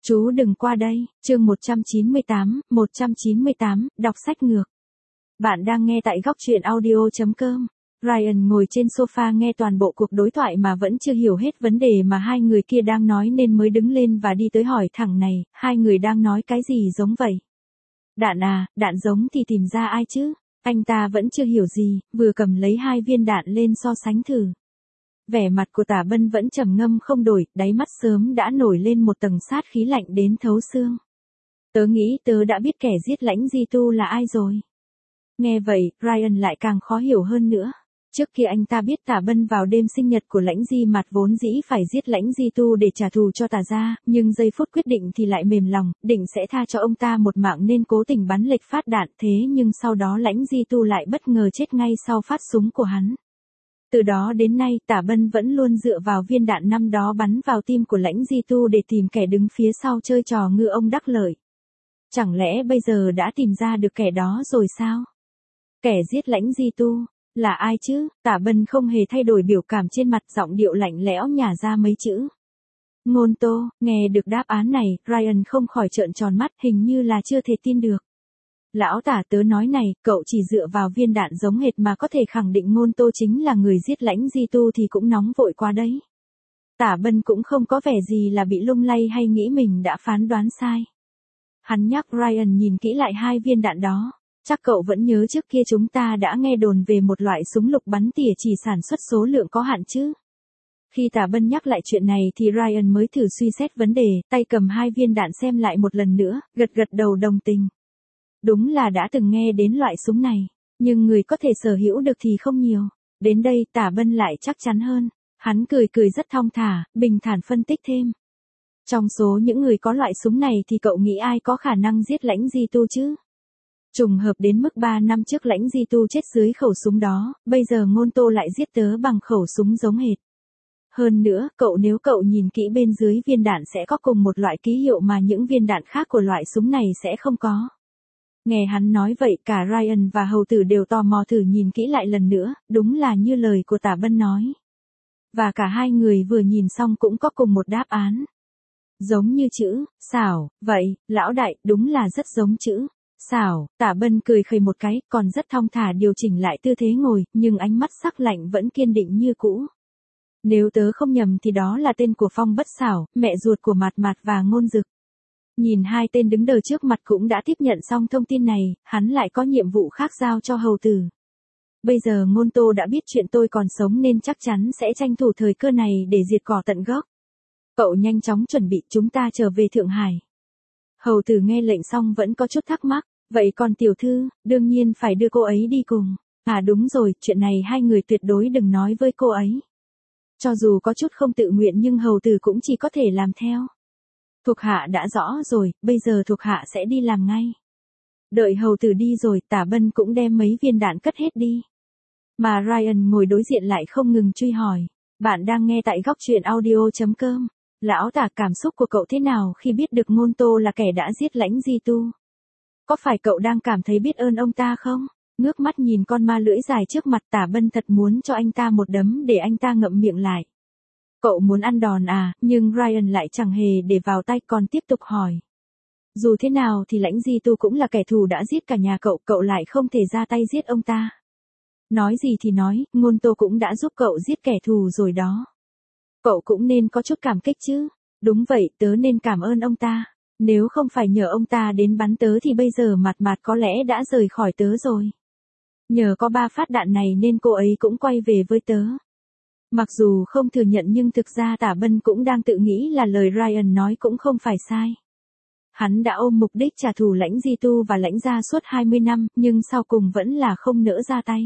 Chú đừng qua đây, chương 198, đọc sách ngược. Bạn đang nghe tại góc truyện audio.com. Ryan ngồi trên sofa nghe toàn bộ cuộc đối thoại mà vẫn chưa hiểu hết vấn đề mà hai người kia đang nói nên mới đứng lên và đi tới hỏi thẳng này, hai người đang nói cái gì giống vậy? Đạn à, đạn giống thì tìm ra ai chứ? Anh ta vẫn chưa hiểu gì, vừa cầm lấy hai viên đạn lên so sánh thử. Vẻ mặt của Tả Bân vẫn trầm ngâm không đổi, đáy mắt sớm đã nổi lên một tầng sát khí lạnh đến thấu xương. Tớ nghĩ tớ đã biết kẻ giết Lãnh Di Tu là ai rồi. Nghe vậy, Ryan lại càng khó hiểu hơn nữa. Trước kia anh ta biết Tả Bân vào đêm sinh nhật của Lãnh Di Mạt vốn dĩ phải giết Lãnh Di Tu để trả thù cho Tả gia, nhưng giây phút quyết định thì lại mềm lòng, định sẽ tha cho ông ta một mạng nên cố tình bắn lệch phát đạn, thế nhưng sau đó Lãnh Di Tu lại bất ngờ chết ngay sau phát súng của hắn. Từ đó đến nay Tả Bân vẫn luôn dựa vào viên đạn năm đó bắn vào tim của Lãnh Di Tu để tìm kẻ đứng phía sau chơi trò ngư ông đắc lợi. Chẳng lẽ bây giờ đã tìm ra được kẻ đó rồi sao? Kẻ giết Lãnh Di Tu là ai chứ? Tả Bân không hề thay đổi biểu cảm trên mặt, giọng điệu lạnh lẽo nhả ra mấy chữ. Ngôn Tô. Nghe được đáp án này, Ryan không khỏi trợn tròn mắt, hình như là chưa thể tin được. Lão Tả, tớ nói này, cậu chỉ dựa vào viên đạn giống hệt mà có thể khẳng định Ngôn Tô chính là người giết Lãnh Di Tu thì cũng nóng vội quá đấy. Tả Bân cũng không có vẻ gì là bị lung lay hay nghĩ mình đã phán đoán sai. Hắn nhắc Ryan nhìn kỹ lại hai viên đạn đó. Chắc cậu vẫn nhớ trước kia chúng ta đã nghe đồn về một loại súng lục bắn tỉa chỉ sản xuất số lượng có hạn chứ. Khi Tả Bân nhắc lại chuyện này thì Ryan mới thử suy xét vấn đề, tay cầm hai viên đạn xem lại một lần nữa, gật gật đầu đồng tình. Đúng là đã từng nghe đến loại súng này, nhưng người có thể sở hữu được thì không nhiều. Đến đây Tả Bân lại chắc chắn hơn. Hắn cười cười rất thong thả, bình thản phân tích thêm. Trong số những người có loại súng này thì cậu nghĩ ai có khả năng giết Lãnh Di Tu chứ? Trùng hợp đến mức 3 năm trước Lãnh Di Tu chết dưới khẩu súng đó, bây giờ Ngôn Tô lại giết tớ bằng khẩu súng giống hệt. Hơn nữa, nếu cậu nhìn kỹ bên dưới viên đạn sẽ có cùng một loại ký hiệu mà những viên đạn khác của loại súng này sẽ không có. Nghe hắn nói vậy cả Ryan và hầu tử đều tò mò thử nhìn kỹ lại lần nữa, đúng là như lời của Tả Bân nói. Và cả hai người vừa nhìn xong cũng có cùng một đáp án. Giống như chữ, xảo, vậy, lão đại, đúng là rất giống chữ. Xảo. Tả Bân cười khẩy một cái, còn rất thong thả điều chỉnh lại tư thế ngồi, nhưng ánh mắt sắc lạnh vẫn kiên định như cũ. Nếu tớ không nhầm thì đó là tên của Phong Bất Xảo, mẹ ruột của Mạt Mạt và Ngôn Dực. Nhìn hai tên đứng đờ trước mặt cũng đã tiếp nhận xong thông tin này, hắn lại có nhiệm vụ khác giao cho hầu tử. Bây giờ Ngôn Tô đã biết chuyện tôi còn sống nên chắc chắn sẽ tranh thủ thời cơ này để diệt cỏ tận gốc. Cậu nhanh chóng chuẩn bị, chúng ta trở về Thượng Hải. Hầu tử nghe lệnh xong vẫn có chút thắc mắc, vậy còn tiểu thư, đương nhiên phải đưa cô ấy đi cùng. À đúng rồi, chuyện này hai người tuyệt đối đừng nói với cô ấy. Cho dù có chút không tự nguyện nhưng hầu tử cũng chỉ có thể làm theo. Thuộc hạ đã rõ rồi, bây giờ thuộc hạ sẽ đi làm ngay. Đợi hầu tử đi rồi, Tả Bân cũng đem mấy viên đạn cất hết đi. Mà Ryan ngồi đối diện lại không ngừng truy hỏi. Bạn đang nghe tại góc truyện audio.com. Lão Tả, cảm xúc của cậu thế nào khi biết được Ngôn Tô là kẻ đã giết Lãnh Di Tu? Có phải cậu đang cảm thấy biết ơn ông ta không? Ngước mắt nhìn con ma lưỡi dài trước mặt, Tả Bân thật muốn cho anh ta một đấm để anh ta ngậm miệng lại. Cậu muốn ăn đòn à, nhưng Ryan lại chẳng hề để vào tay còn tiếp tục hỏi. Dù thế nào thì Lãnh Di Tu cũng là kẻ thù đã giết cả nhà cậu, cậu lại không thể ra tay giết ông ta. Nói gì thì nói, Ngôn Tô cũng đã giúp cậu giết kẻ thù rồi đó. Cậu cũng nên có chút cảm kích chứ. Đúng vậy, tớ nên cảm ơn ông ta. Nếu không phải nhờ ông ta đến bắn tớ thì bây giờ Mạt Mạt có lẽ đã rời khỏi tớ rồi. Nhờ có 3 phát đạn này nên cô ấy cũng quay về với tớ. Mặc dù không thừa nhận nhưng thực ra Tả Bân cũng đang tự nghĩ là lời Ryan nói cũng không phải sai. Hắn đã ôm mục đích trả thù Lãnh Di Tu và Lãnh gia suốt 20 năm, nhưng sau cùng vẫn là không nỡ ra tay.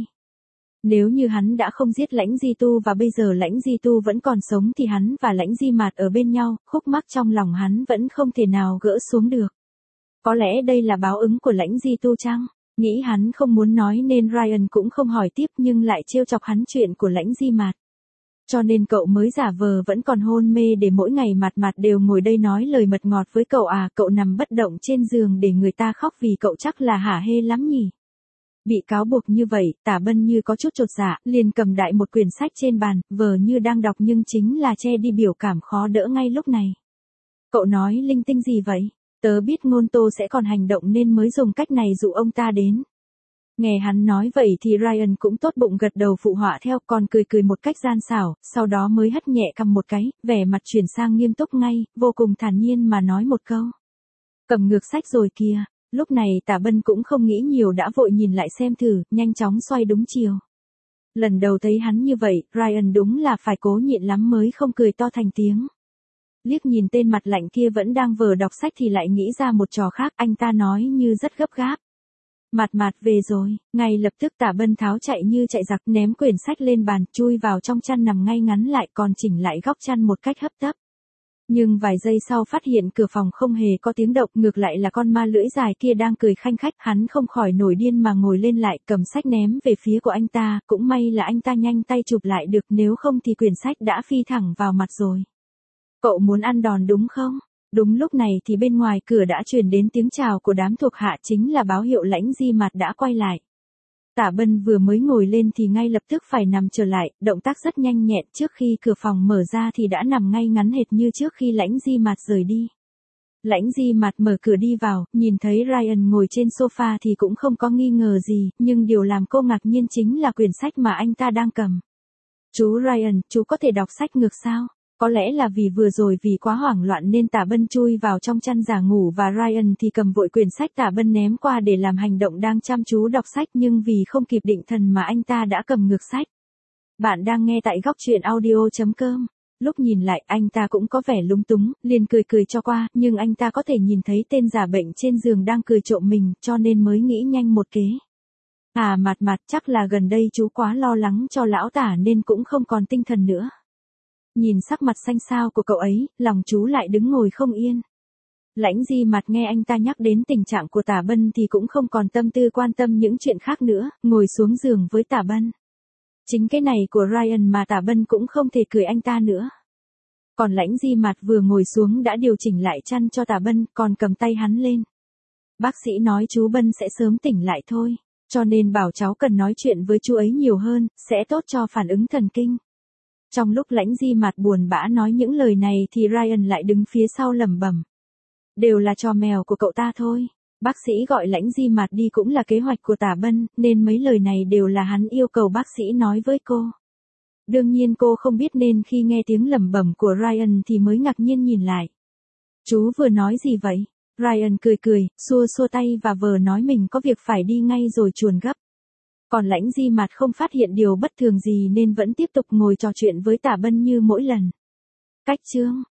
Nếu như hắn đã không giết Lãnh Di Tu và bây giờ Lãnh Di Tu vẫn còn sống thì hắn và Lãnh Di Mạt ở bên nhau, khúc mắc trong lòng hắn vẫn không thể nào gỡ xuống được. Có lẽ đây là báo ứng của Lãnh Di Tu chăng? Nghĩ hắn không muốn nói nên Ryan cũng không hỏi tiếp nhưng lại trêu chọc hắn chuyện của Lãnh Di Mạt. Cho nên cậu mới giả vờ vẫn còn hôn mê để mỗi ngày Mạt Mạt đều ngồi đây nói lời mật ngọt với cậu à, cậu nằm bất động trên giường để người ta khóc vì cậu chắc là hả hê lắm nhỉ? Bị cáo buộc như vậy, Tả Bân như có chút chột dạ, liền cầm đại một quyển sách trên bàn, vờ như đang đọc nhưng chính là che đi biểu cảm khó đỡ ngay lúc này. Cậu nói linh tinh gì vậy? Tớ biết ngôn Tô sẽ còn hành động nên mới dùng cách này dụ ông ta đến. Nghe hắn nói vậy thì Ryan cũng tốt bụng gật đầu phụ họa theo, còn cười cười một cách gian xảo, sau đó mới hất nhẹ cằm một cái, vẻ mặt chuyển sang nghiêm túc ngay, vô cùng thản nhiên mà nói một câu. Cầm ngược sách rồi kìa. Lúc này Tả Bân cũng không nghĩ nhiều đã vội nhìn lại xem thử, nhanh chóng xoay đúng chiều. Lần đầu thấy hắn như vậy, Ryan đúng là phải cố nhịn lắm mới không cười to thành tiếng. Liếc nhìn tên mặt lạnh kia vẫn đang vờ đọc sách thì lại nghĩ ra một trò khác, anh ta nói như rất gấp gáp. Mạt về rồi, ngay lập tức Tả Bân tháo chạy như chạy giặc, ném quyển sách lên bàn, chui vào trong chăn nằm ngay ngắn lại, còn chỉnh lại góc chăn một cách hấp tấp. Nhưng vài giây sau phát hiện cửa phòng không hề có tiếng động, ngược lại là con ma lưỡi dài kia đang cười khanh khách, hắn không khỏi nổi điên mà ngồi lên lại, cầm sách ném về phía của anh ta, cũng may là anh ta nhanh tay chụp lại được, nếu không thì quyển sách đã phi thẳng vào mặt rồi. Cậu muốn ăn đòn đúng không? Đúng lúc này thì bên ngoài cửa đã truyền đến tiếng chào của đám thuộc hạ, chính là báo hiệu Lãnh Di Mạt đã quay lại. Tả Bân vừa mới ngồi lên thì ngay lập tức phải nằm trở lại, động tác rất nhanh nhẹn, trước khi cửa phòng mở ra thì đã nằm ngay ngắn hệt như trước khi Lãnh Di Mạt rời đi. Lãnh Di Mạt mở cửa đi vào, nhìn thấy Ryan ngồi trên sofa thì cũng không có nghi ngờ gì, nhưng điều làm cô ngạc nhiên chính là quyển sách mà anh ta đang cầm. Chú Ryan, chú có thể đọc sách ngược sao? Có lẽ là vì vừa rồi vì quá hoảng loạn nên Tả Bân chui vào trong chăn giả ngủ và Ryan thì cầm vội quyển sách Tả Bân ném qua để làm hành động đang chăm chú đọc sách, nhưng vì không kịp định thần mà anh ta đã cầm ngược sách. Bạn đang nghe tại góc truyện audio.com. Lúc nhìn lại anh ta cũng có vẻ lúng túng, liền cười cười cho qua, nhưng anh ta có thể nhìn thấy tên giả bệnh trên giường đang cười trộm mình, cho nên mới nghĩ nhanh một kế. Mạt, chắc là gần đây chú quá lo lắng cho lão Tả nên cũng không còn tinh thần nữa. Nhìn sắc mặt xanh xao của cậu ấy, lòng chú lại đứng ngồi không yên. Lãnh Di Mạt nghe anh ta nhắc đến tình trạng của Tả Bân thì cũng không còn tâm tư quan tâm những chuyện khác nữa, ngồi xuống giường với Tả Bân. Chính cái này của Ryan mà Tả Bân cũng không thể cười anh ta nữa. Còn Lãnh Di Mạt vừa ngồi xuống đã điều chỉnh lại chăn cho Tả Bân, còn cầm tay hắn lên. Bác sĩ nói chú Bân sẽ sớm tỉnh lại thôi, cho nên bảo cháu cần nói chuyện với chú ấy nhiều hơn, sẽ tốt cho phản ứng thần kinh. Trong lúc Lãnh Di Mạt buồn bã nói những lời này thì Ryan lại đứng phía sau lẩm bẩm. Đều là trò mèo của cậu ta thôi. Bác sĩ gọi Lãnh Di Mạt đi cũng là kế hoạch của Tả Bân, nên mấy lời này đều là hắn yêu cầu bác sĩ nói với cô. Đương nhiên cô không biết nên khi nghe tiếng lẩm bẩm của Ryan thì mới ngạc nhiên nhìn lại. Chú vừa nói gì vậy? Ryan cười, xua tay và vờ nói mình có việc phải đi ngay rồi chuồn gấp. Còn Lãnh Di Mạt không phát hiện điều bất thường gì nên vẫn tiếp tục ngồi trò chuyện với Tả Bân như mỗi lần. Cách chương